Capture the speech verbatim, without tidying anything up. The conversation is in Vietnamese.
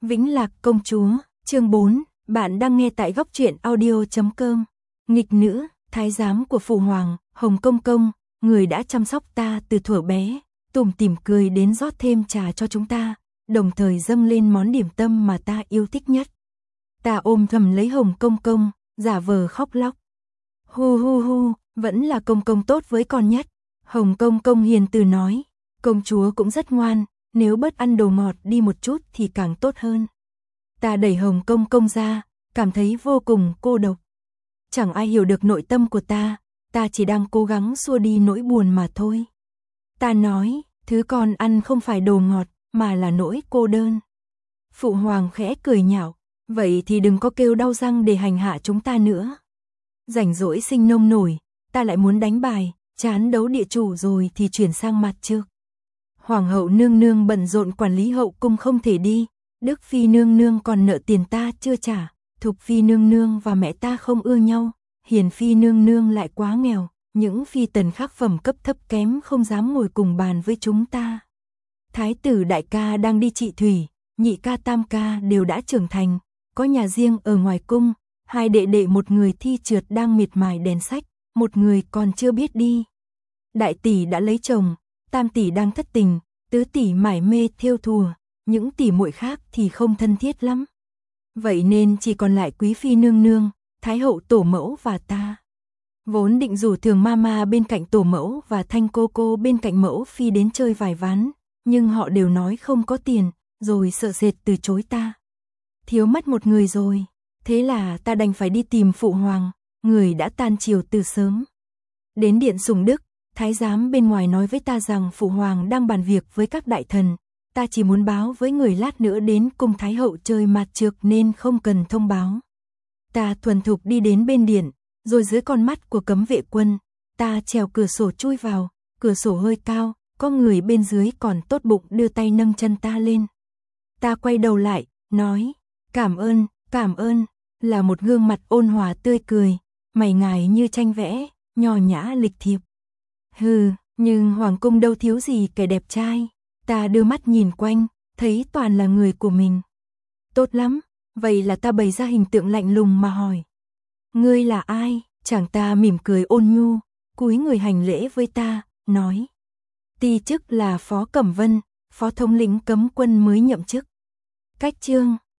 Vĩnh Lạc công chúa, chương bốn, bạn đang nghe tại góc truyện audio chấm com. Nghịch nữ, thái giám của phụ hoàng, Hồng Công Công, người đã chăm sóc ta từ thuở bé, tủm tỉm cười đến rót thêm trà cho chúng ta, đồng thời dâng lên món điểm tâm mà ta yêu thích nhất. Ta ôm thầm lấy Hồng Công Công, giả vờ khóc lóc. Hu hu hu, vẫn là Công Công tốt với con nhất. Hồng Công Công hiền từ nói, công chúa cũng rất ngoan, nếu bớt ăn đồ ngọt đi một chút thì càng tốt hơn. Ta đẩy Hồng Công Công ra, cảm thấy vô cùng cô độc. Chẳng ai hiểu được nội tâm của ta, ta chỉ đang cố gắng xua đi nỗi buồn mà thôi. Ta nói, thứ con ăn không phải đồ ngọt, mà là nỗi cô đơn. Phụ hoàng khẽ cười nhạo, vậy thì đừng có kêu đau răng để hành hạ chúng ta nữa. Rảnh rỗi sinh nông nổi, ta lại muốn đánh bài, chán đấu địa chủ rồi thì chuyển sang mặt trước. Hoàng hậu nương nương bận rộn quản lý hậu cung không thể đi, Đức phi nương nương còn nợ tiền ta chưa trả, Thục phi nương nương và mẹ ta không ưa nhau, Hiền phi nương nương lại quá nghèo, những phi tần khác phẩm cấp thấp kém không dám ngồi cùng bàn với chúng ta. Thái tử đại ca đang đi trị thủy, nhị ca tam ca đều đã trưởng thành, có nhà riêng ở ngoài cung, hai đệ đệ một người thi trượt đang miệt mài đèn sách, một người còn chưa biết đi. Đại tỷ đã lấy chồng, tam tỷ đang thất tình, tứ tỷ mải mê thêu thùa, những tỷ muội khác thì không thân thiết lắm. Vậy nên chỉ còn lại quý phi nương nương, thái hậu tổ mẫu và ta. Vốn định rủ Thường Mama bên cạnh tổ mẫu và Thanh cô cô bên cạnh mẫu phi đến chơi vài ván, nhưng họ đều nói không có tiền, rồi sợ sệt từ chối ta. Thiếu mất một người rồi, thế là ta đành phải đi tìm phụ hoàng, người đã tan chiều từ sớm. Đến điện Sùng Đức, thái giám bên ngoài nói với ta rằng phụ hoàng đang bàn việc với các đại thần, ta chỉ muốn báo với người lát nữa đến cung thái hậu chơi mặt trược nên không cần thông báo. Ta thuần thục đi đến bên điện, rồi dưới con mắt của cấm vệ quân, ta trèo cửa sổ chui vào, cửa sổ hơi cao, có người bên dưới còn tốt bụng đưa tay nâng chân ta lên. Ta quay đầu lại, nói, cảm ơn, cảm ơn, là một gương mặt ôn hòa tươi cười, mày ngài như tranh vẽ, nho nhã lịch thiệp. Hừ, nhưng hoàng cung đâu thiếu gì kẻ đẹp trai. Ta đưa mắt nhìn quanh, thấy toàn là người của mình. Tốt lắm, vậy là ta bày ra hình tượng lạnh lùng mà hỏi. Ngươi là ai? Chàng ta mỉm cười ôn nhu, cúi người hành lễ với ta, nói. Ti chức là Phó Cẩm Vân, phó thống lĩnh cấm quân mới nhậm chức. Cách chương